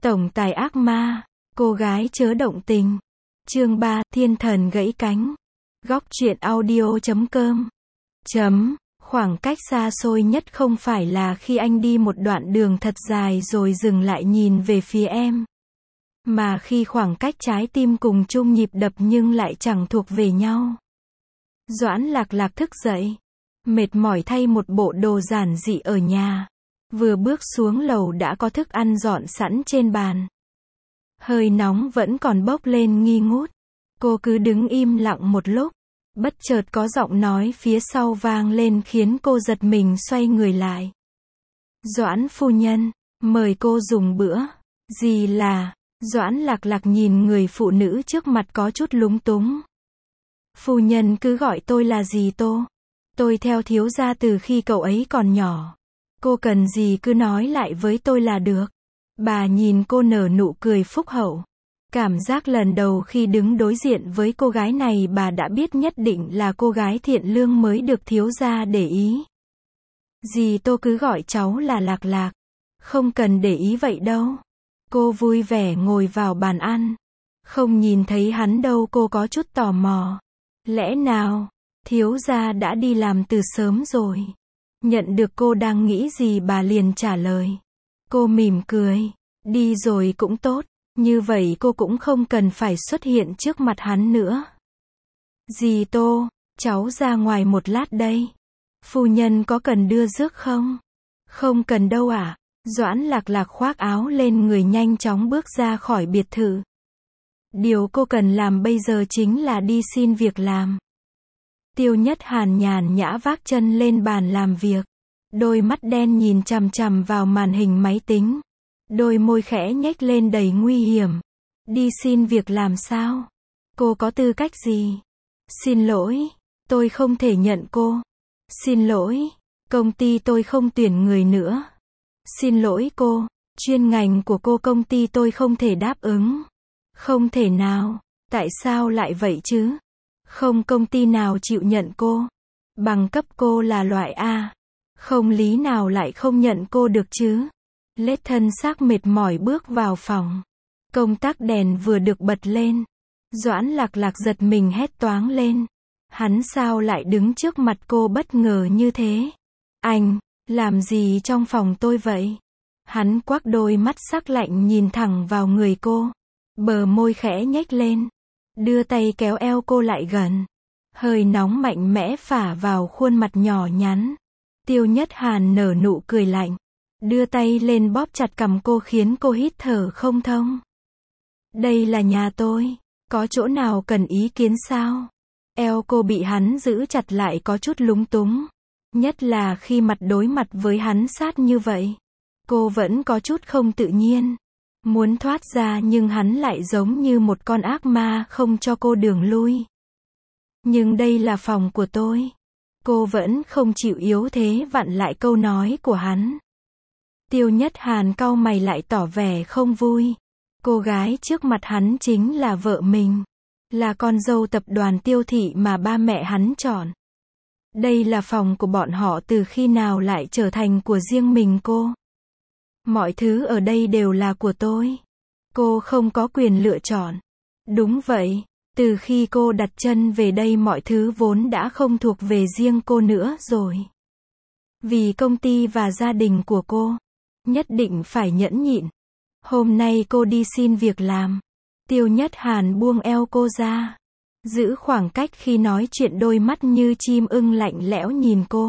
Tổng tài ác ma, cô gái chớ động tình. Chương 3, thiên thần gãy cánh. Góc truyện audio.com. Khoảng cách xa xôi nhất không phải là khi anh đi một đoạn đường thật dài rồi dừng lại nhìn về phía em. Mà khi khoảng cách trái tim cùng chung nhịp đập nhưng lại chẳng thuộc về nhau. Doãn Lạc Lạc thức dậy. Mệt mỏi thay một bộ đồ giản dị ở nhà. Vừa bước xuống lầu đã có thức ăn dọn sẵn trên bàn. Hơi nóng vẫn còn bốc lên nghi ngút. Cô cứ đứng im lặng một lúc. Bất chợt có giọng nói phía sau vang lên khiến cô giật mình xoay người lại. Doãn phu nhân, mời cô dùng bữa. Gì là? Doãn Lạc Lạc nhìn người phụ nữ trước mặt có chút lúng túng. Phu nhân cứ gọi tôi là dì Tô. Tôi theo thiếu gia từ khi cậu ấy còn nhỏ. Cô cần gì cứ nói lại với tôi là được. Bà nhìn cô nở nụ cười phúc hậu. Cảm giác lần đầu khi đứng đối diện với cô gái này bà đã biết nhất định là cô gái thiện lương mới được thiếu gia để ý. Dì Tô cứ gọi cháu là Lạc Lạc. Không cần để ý vậy đâu. Cô vui vẻ ngồi vào bàn ăn. Không nhìn thấy hắn đâu cô có chút tò mò. Lẽ nào, thiếu gia đã đi làm từ sớm rồi. Nhận được cô đang nghĩ gì bà liền trả lời. Cô mỉm cười. Đi rồi cũng tốt. Như vậy cô cũng không cần phải xuất hiện trước mặt hắn nữa. Dì Tô, cháu ra ngoài một lát đây. Phu nhân có cần đưa rước không? Không cần đâu ạ. Doãn Lạc Lạc khoác áo lên người nhanh chóng bước ra khỏi biệt thự. Điều cô cần làm bây giờ chính là đi xin việc làm. Tiêu Nhất Hàn nhàn nhã vác chân lên bàn làm việc. Đôi mắt đen nhìn chằm chằm vào màn hình máy tính. Đôi môi khẽ nhếch lên đầy nguy hiểm. Đi xin việc làm sao? Cô có tư cách gì? Xin lỗi, tôi không thể nhận cô. Xin lỗi, công ty tôi không tuyển người nữa. Xin lỗi cô, chuyên ngành của cô công ty tôi không thể đáp ứng. Không thể nào, tại sao lại vậy chứ? Không công ty nào chịu nhận cô. Bằng cấp cô là loại A. Không lý nào lại không nhận cô được chứ? Lết thân xác mệt mỏi bước vào phòng. Công tắc đèn vừa được bật lên. Doãn Lạc Lạc giật mình hét toáng lên. Hắn sao lại đứng trước mặt cô bất ngờ như thế? Anh, làm gì trong phòng tôi vậy? Hắn quắc đôi mắt sắc lạnh nhìn thẳng vào người cô. Bờ môi khẽ nhếch lên. Đưa tay kéo eo cô lại gần. Hơi nóng mạnh mẽ phả vào khuôn mặt nhỏ nhắn. Tiêu Nhất Hàn nở nụ cười lạnh. Đưa tay lên bóp chặt cằm cô khiến cô hít thở không thông. Đây là nhà tôi. Có chỗ nào cần ý kiến sao? Eo cô bị hắn giữ chặt lại có chút lúng túng. Nhất là khi mặt đối mặt với hắn sát như vậy. Cô vẫn có chút không tự nhiên. Muốn thoát ra nhưng hắn lại giống như một con ác ma không cho cô đường lui. Nhưng đây là phòng của tôi. Cô vẫn không chịu yếu thế vặn lại câu nói của hắn. Tiêu Nhất Hàn cau mày lại tỏ vẻ không vui. Cô gái trước mặt hắn chính là vợ mình. Là con dâu tập đoàn Tiêu thị mà ba mẹ hắn chọn. Đây là phòng của bọn họ từ khi nào lại trở thành của riêng mình cô. Mọi thứ ở đây đều là của tôi. Cô không có quyền lựa chọn. Đúng vậy, từ khi cô đặt chân về đây mọi thứ vốn đã không thuộc về riêng cô nữa rồi. Vì công ty và gia đình của cô, nhất định phải nhẫn nhịn. Hôm nay cô đi xin việc làm. Tiêu Nhất Hàn buông eo cô ra. Giữ khoảng cách khi nói chuyện đôi mắt như chim ưng lạnh lẽo nhìn cô.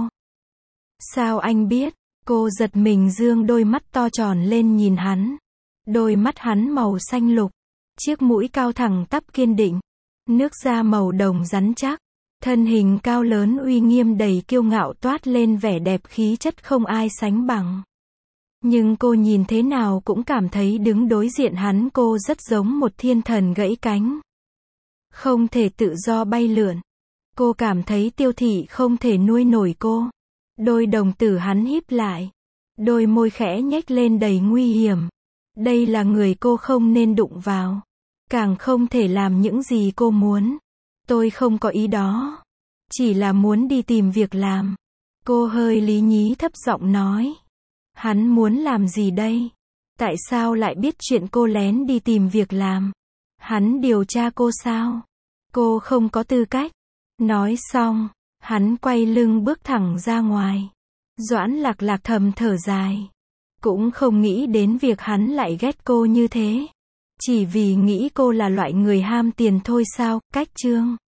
Sao anh biết? Cô giật mình dương đôi mắt to tròn lên nhìn hắn. Đôi mắt hắn màu xanh lục. Chiếc mũi cao thẳng tắp kiên định. Nước da màu đồng rắn chắc. Thân hình cao lớn uy nghiêm đầy kiêu ngạo toát lên vẻ đẹp khí chất không ai sánh bằng. Nhưng cô nhìn thế nào cũng cảm thấy đứng đối diện hắn cô rất giống một thiên thần gãy cánh. Không thể tự do bay lượn. Cô cảm thấy Tiêu thị không thể nuôi nổi cô. Đôi đồng tử hắn híp lại. Đôi môi khẽ nhếch lên đầy nguy hiểm. Đây là người cô không nên đụng vào. Càng không thể làm những gì cô muốn. Tôi không có ý đó. Chỉ là muốn đi tìm việc làm. Cô hơi lý nhí thấp giọng nói. Hắn muốn làm gì đây? Tại sao lại biết chuyện cô lén đi tìm việc làm? Hắn điều tra cô sao? Cô không có tư cách. Nói xong, hắn quay lưng bước thẳng ra ngoài. Doãn Lạc Lạc thầm thở dài. Cũng không nghĩ đến việc hắn lại ghét cô như thế. Chỉ vì nghĩ cô là loại người ham tiền thôi sao? Cách chương